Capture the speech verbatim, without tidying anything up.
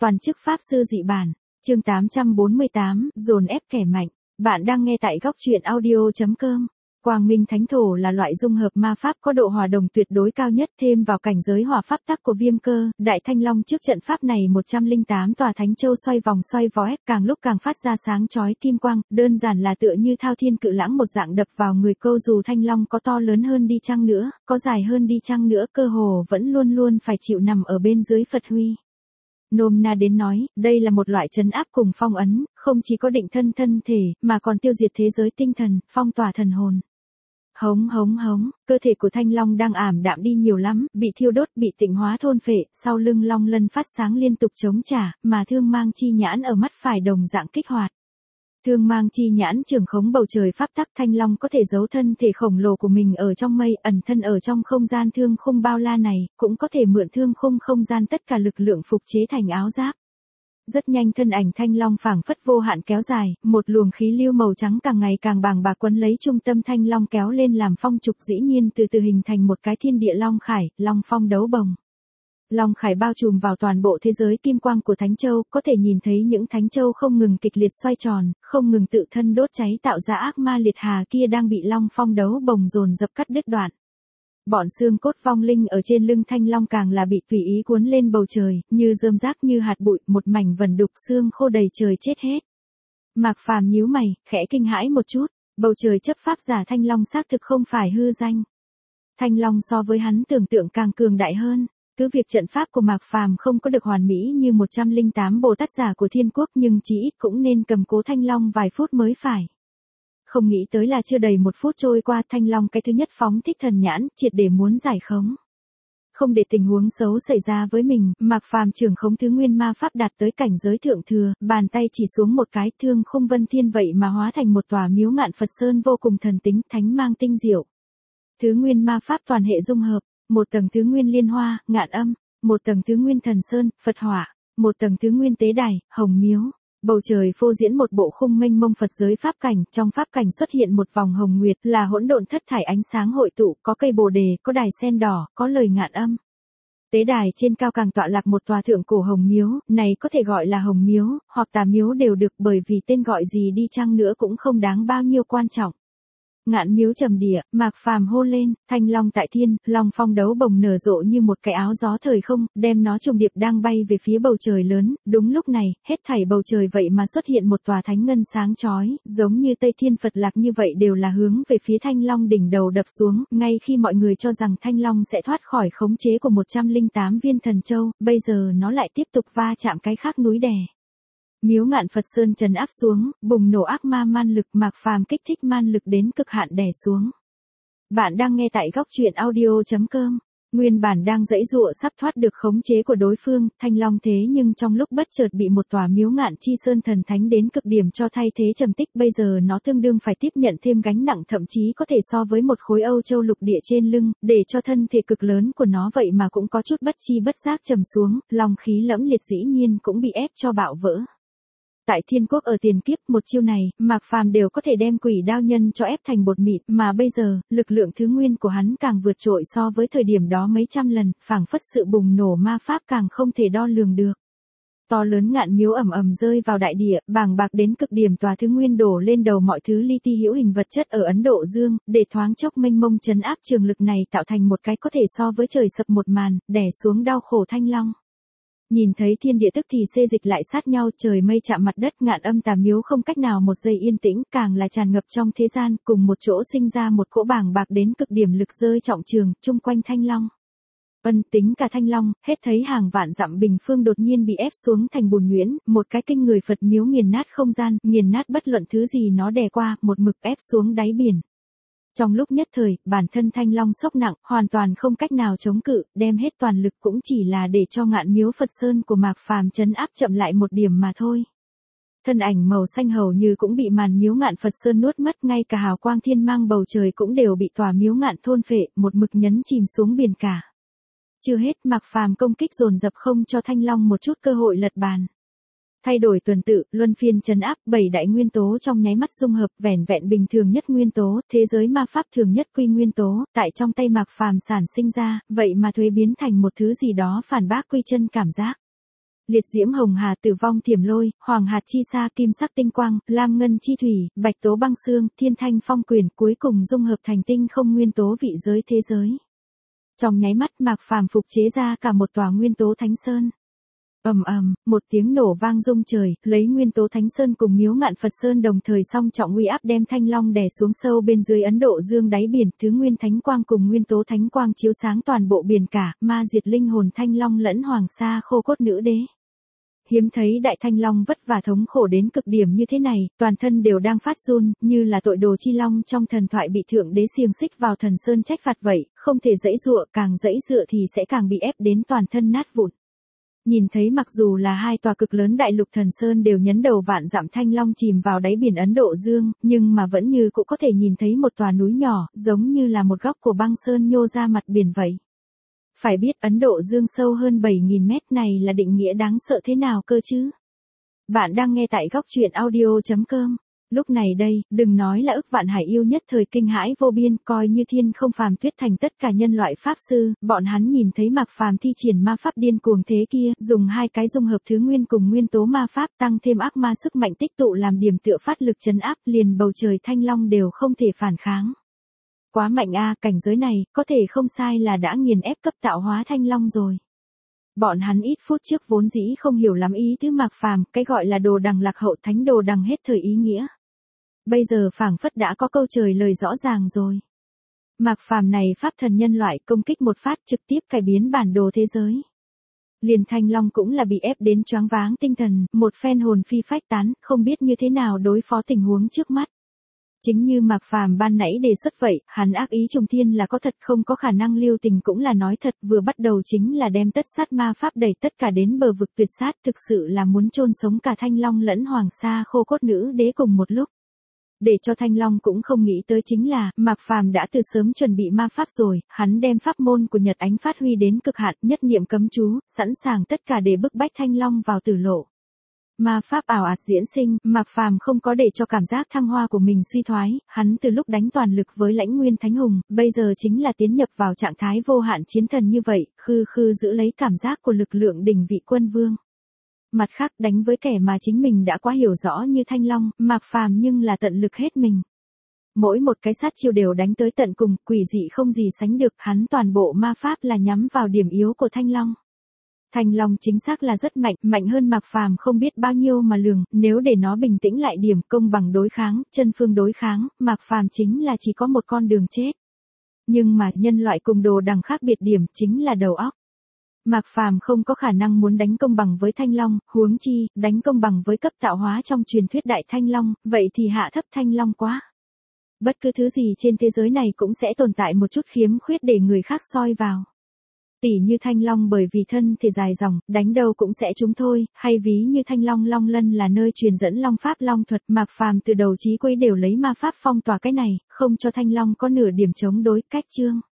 Toàn chức pháp sư dị bản, chương tám trăm bốn mươi tám, dồn ép kẻ mạnh. Bạn đang nghe tại góc truyện audio.com. Quang Minh Thánh Thổ là loại dung hợp ma pháp có độ hòa đồng tuyệt đối cao nhất, thêm vào cảnh giới hỏa pháp tắc của Viêm Cơ, Đại Thanh Long trước trận pháp này một trăm lẻ tám tòa thánh châu xoay vòng xoay vói, càng lúc càng phát ra sáng chói kim quang, đơn giản là tựa như thao thiên cự lãng một dạng đập vào người câu. Dù Thanh Long có to lớn hơn đi chăng nữa, có dài hơn đi chăng nữa, cơ hồ vẫn luôn luôn phải chịu nằm ở bên dưới Phật huy. Nôm na đến nói, đây là một loại trấn áp cùng phong ấn, không chỉ có định thân thân thể, mà còn tiêu diệt thế giới tinh thần, phong tỏa thần hồn. Hống hống hống, cơ thể của Thanh Long đang ảm đạm đi nhiều lắm, bị thiêu đốt, bị tịnh hóa thôn phệ, sau lưng long lân phát sáng liên tục chống trả, mà thương mang chi nhãn ở mắt phải đồng dạng kích hoạt. Thương mang chi nhãn trưởng khống bầu trời pháp tắc. Thanh Long có thể giấu thân thể khổng lồ của mình ở trong mây, ẩn thân ở trong không gian thương khung bao la này, cũng có thể mượn thương khung không gian tất cả lực lượng phục chế thành áo giáp. Rất nhanh thân ảnh Thanh Long phảng phất vô hạn kéo dài, một luồng khí lưu màu trắng càng ngày càng bàng bạc quấn lấy trung tâm Thanh Long kéo lên làm phong trục, dĩ nhiên từ từ hình thành một cái thiên địa long khải, long phong đấu bồng. Long khải bao trùm vào toàn bộ thế giới kim quang của Thánh Châu, có thể nhìn thấy những Thánh Châu không ngừng kịch liệt xoay tròn, không ngừng tự thân đốt cháy tạo ra ác ma liệt hà kia đang bị long phong đấu bồng dồn dập cắt đứt đoạn. Bọn xương cốt vong linh ở trên lưng Thanh Long càng là bị tùy ý cuốn lên bầu trời, như rơm rác như hạt bụi, một mảnh vần đục xương khô đầy trời chết hết. Mạc Phàm nhíu mày, khẽ kinh hãi một chút, bầu trời chấp pháp giả Thanh Long xác thực không phải hư danh. Thanh Long so với hắn tưởng tượng càng cường đại hơn. Cứ việc trận pháp của Mạc Phàm không có được hoàn mỹ như một trăm lẻ tám Bồ Tát giả của Thiên Quốc, nhưng chỉ ít cũng nên cầm cố Thanh Long vài phút mới phải. Không nghĩ tới là chưa đầy một phút trôi qua, Thanh Long cái thứ nhất phóng thích thần nhãn, triệt để muốn giải khống. Không để tình huống xấu xảy ra với mình, Mạc Phàm trưởng khống thứ nguyên ma pháp đạt tới cảnh giới thượng thừa, bàn tay chỉ xuống một cái, thương khung vân thiên vậy mà hóa thành một tòa miếu ngạn Phật Sơn vô cùng thần tính, thánh mang tinh diệu. Thứ nguyên ma pháp toàn hệ dung hợp. Một tầng thứ nguyên liên hoa, ngạn âm, một tầng thứ nguyên thần sơn, Phật hỏa, một tầng thứ nguyên tế đài, hồng miếu. Bầu trời phô diễn một bộ khung mênh mông Phật giới pháp cảnh, trong pháp cảnh xuất hiện một vòng hồng nguyệt, là hỗn độn thất thải ánh sáng hội tụ, có cây bồ đề, có đài sen đỏ, có lời ngạn âm. Tế đài trên cao càng tọa lạc một tòa thượng cổ hồng miếu, này có thể gọi là hồng miếu, hoặc tà miếu đều được, bởi vì tên gọi gì đi chăng nữa cũng không đáng bao nhiêu quan trọng. Ngạn miếu trầm địa, Mạc Phàm hô lên, Thanh Long tại thiên, long phong đấu bồng nở rộ như một cái áo gió thời không, đem nó trùng điệp đang bay về phía bầu trời lớn. Đúng lúc này, hết thảy bầu trời vậy mà xuất hiện một tòa thánh ngân sáng chói, giống như Tây Thiên Phật Lạc như vậy, đều là hướng về phía Thanh Long đỉnh đầu đập xuống. Ngay khi mọi người cho rằng Thanh Long sẽ thoát khỏi khống chế của một trăm lẻ tám viên thần châu, bây giờ nó lại tiếp tục va chạm cái khác núi đè. Miếu ngạn Phật Sơn trấn áp xuống, bùng nổ ác ma man lực, Mạc Phàm kích thích man lực đến cực hạn đè xuống. Bạn đang nghe tại góc truyện audio.com. Nguyên bản đang giãy giụa sắp thoát được khống chế của đối phương, Thanh Long thế nhưng trong lúc bất chợt bị một tòa miếu ngạn chi sơn thần thánh đến cực điểm cho thay thế trầm tích, bây giờ nó tương đương phải tiếp nhận thêm gánh nặng, thậm chí có thể so với một khối Âu Châu lục địa trên lưng, để cho thân thể cực lớn của nó vậy mà cũng có chút bất chi bất giác trầm xuống, long khí lẫm liệt dĩ nhiên cũng bị ép cho bạo vỡ. Tại Thiên Quốc ở tiền kiếp, một chiêu này, Mạc Phàm đều có thể đem quỷ đao nhân cho ép thành bột mịn, mà bây giờ, lực lượng thứ nguyên của hắn càng vượt trội so với thời điểm đó mấy trăm lần, phảng phất sự bùng nổ ma pháp càng không thể đo lường được. To lớn ngạn miếu ầm ầm rơi vào đại địa, bàng bạc đến cực điểm tòa thứ nguyên đổ lên đầu mọi thứ li ti hữu hình vật chất ở Ấn Độ Dương, để thoáng chốc mênh mông trấn áp trường lực này tạo thành một cái có thể so với trời sập một màn, đè xuống đau khổ Thanh Long. Nhìn thấy thiên địa tức thì xê dịch lại sát nhau, trời mây chạm mặt đất, ngạn âm tà miếu không cách nào một giây yên tĩnh, càng là tràn ngập trong thế gian, cùng một chỗ sinh ra một cỗ bàng bạc đến cực điểm lực rơi trọng trường, chung quanh Thanh Long. Ân tính cả Thanh Long, hết thấy hàng vạn dặm bình phương đột nhiên bị ép xuống thành bùn nhuyễn, một cái kinh người Phật miếu nghiền nát không gian, nghiền nát bất luận thứ gì nó đè qua, một mực ép xuống đáy biển. Trong lúc nhất thời, bản thân Thanh Long sốc nặng, hoàn toàn không cách nào chống cự, đem hết toàn lực cũng chỉ là để cho ngạn miếu Phật Sơn của Mạc Phàm trấn áp chậm lại một điểm mà thôi. Thân ảnh màu xanh hầu như cũng bị màn miếu ngạn Phật Sơn nuốt mất, ngay cả hào quang thiên mang bầu trời cũng đều bị tòa miếu ngạn thôn phệ, một mực nhấn chìm xuống biển cả. Chưa hết, Mạc Phàm công kích dồn dập không cho Thanh Long một chút cơ hội lật bàn. Thay đổi tuần tự, luân phiên trấn áp, bảy đại nguyên tố trong nháy mắt dung hợp, vẻn vẹn bình thường nhất nguyên tố, thế giới ma pháp thường nhất quy nguyên tố, tại trong tay Mạc Phàm sản sinh ra, vậy mà thuế biến thành một thứ gì đó phản bác quy chân cảm giác. liệt diễm hồng hà, tử vong thiểm lôi, hoàng hạt chi sa, kim sắc tinh quang, lam ngân chi thủy, bạch tố băng xương, thiên thanh phong quyền, cuối cùng dung hợp thành tinh không nguyên tố vị giới thế giới. Trong nháy mắt Mạc Phàm phục chế ra cả một tòa nguyên tố thánh sơn. Ầm ầm, một tiếng nổ vang rung trời, lấy nguyên tố thánh sơn cùng miếu ngạn Phật sơn đồng thời song trọng uy áp đem thanh long đè xuống sâu bên dưới Ấn Độ Dương đáy biển, thứ nguyên thánh quang cùng nguyên tố thánh quang chiếu sáng toàn bộ biển cả, ma diệt linh hồn thanh long lẫn hoàng sa khô cốt nữ đế. Hiếm thấy đại thanh long vất vả thống khổ đến cực điểm như thế này, toàn thân đều đang phát run, như là tội đồ chi long trong thần thoại bị thượng đế xiềng xích vào thần sơn trách phạt vậy, không thể giãy giụa, càng giãy giụa thì sẽ càng bị ép đến toàn thân nát vụn. Nhìn thấy mặc dù là hai tòa cực lớn đại lục thần sơn đều nhấn đầu vạn dặm thanh long chìm vào đáy biển Ấn Độ Dương, nhưng mà vẫn như cũng có thể nhìn thấy một tòa núi nhỏ, giống như là một góc của băng sơn nhô ra mặt biển vậy. Phải biết Ấn Độ Dương sâu hơn bảy nghìn mét này là định nghĩa đáng sợ thế nào cơ chứ? Bạn đang nghe tại góc truyện audio chấm com. Lúc này đây, đừng nói là ức vạn hải yêu nhất thời kinh hãi vô biên, coi như thiên không phàm tuyết thành tất cả nhân loại pháp sư, bọn hắn nhìn thấy Mạc Phàm thi triển ma pháp điên cuồng thế kia, dùng hai cái dung hợp thứ nguyên cùng nguyên tố ma pháp tăng thêm ác ma sức mạnh tích tụ làm điểm tựa phát lực trấn áp, liền bầu trời thanh long đều không thể phản kháng. Quá mạnh a, cảnh giới này, có thể không sai là đã nghiền ép cấp tạo hóa thanh long rồi. Bọn hắn ít phút trước vốn dĩ không hiểu lắm ý tứ Mạc Phàm, cái gọi là đồ đằng lạc hậu thánh đồ đằng hết thời ý nghĩa. Bây giờ phảng phất đã có câu trời lời rõ ràng rồi. Mạc Phàm này pháp thần nhân loại công kích một phát trực tiếp cải biến bản đồ thế giới. Liền thanh long cũng là bị ép đến choáng váng tinh thần, một phen hồn phi phách tán, không biết như thế nào đối phó tình huống trước mắt. Chính như Mạc Phàm ban nãy đề xuất vậy, hắn ác ý trùng thiên là có thật, không có khả năng lưu tình cũng là nói thật, vừa bắt đầu chính là đem tất sát ma pháp đẩy tất cả đến bờ vực tuyệt sát, thực sự là muốn chôn sống cả thanh long lẫn hoàng sa khô cốt nữ đế cùng một lúc. Để cho thanh long cũng không nghĩ tới chính là, Mạc Phàm đã từ sớm chuẩn bị ma pháp rồi, hắn đem pháp môn của Nhật Ánh phát huy đến cực hạn, nhất niệm cấm chú, sẵn sàng tất cả để bức bách thanh long vào tử lộ. Ma pháp ảo ạt diễn sinh, Mạc Phàm không có để cho cảm giác thăng hoa của mình suy thoái, hắn từ lúc đánh toàn lực với Lãnh Nguyên Thánh Hùng, bây giờ chính là tiến nhập vào trạng thái vô hạn chiến thần như vậy, khư khư giữ lấy cảm giác của lực lượng đỉnh vị quân vương. Mặt khác đánh với kẻ mà chính mình đã quá hiểu rõ như Thanh Long, Mạc Phàm nhưng là tận lực hết mình. Mỗi một cái sát chiêu đều đánh tới tận cùng, quỷ dị không gì sánh được, hắn toàn bộ ma pháp là nhắm vào điểm yếu của Thanh Long. Thanh Long chính xác là rất mạnh, mạnh hơn Mạc Phàm không biết bao nhiêu mà lường, nếu để nó bình tĩnh lại điểm công bằng đối kháng, chân phương đối kháng, Mạc Phàm chính là chỉ có một con đường chết. Nhưng mà nhân loại cùng đồ đằng khác biệt điểm chính là đầu óc. Mạc Phàm không có khả năng muốn đánh công bằng với Thanh Long, huống chi, đánh công bằng với cấp tạo hóa trong truyền thuyết Đại Thanh Long, vậy thì hạ thấp Thanh Long quá. Bất cứ thứ gì trên thế giới này cũng sẽ tồn tại một chút khiếm khuyết để người khác soi vào. Tỉ như Thanh Long bởi vì thân thể dài dòng, đánh đâu cũng sẽ trúng thôi, hay ví như Thanh Long Long Lân là nơi truyền dẫn Long Pháp Long Thuật, Mạc Phàm từ đầu chí cuối đều lấy ma pháp phong tỏa cái này, không cho Thanh Long có nửa điểm chống đối, cách chương.